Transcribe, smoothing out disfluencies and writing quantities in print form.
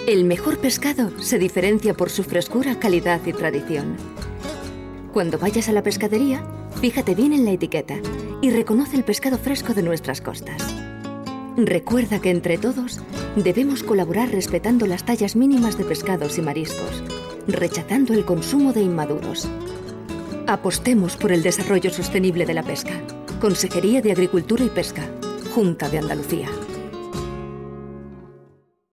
El mejor pescado se diferencia por su frescura, calidad y tradición. Cuando vayas a la pescadería, fíjate bien en la etiqueta y reconoce el pescado fresco de nuestras costas. Recuerda que entre todos debemos colaborar respetando las tallas mínimas de pescados y mariscos, rechazando el consumo de inmaduros. Apostemos por el desarrollo sostenible de la pesca. Consejería de Agricultura y Pesca, Junta de Andalucía.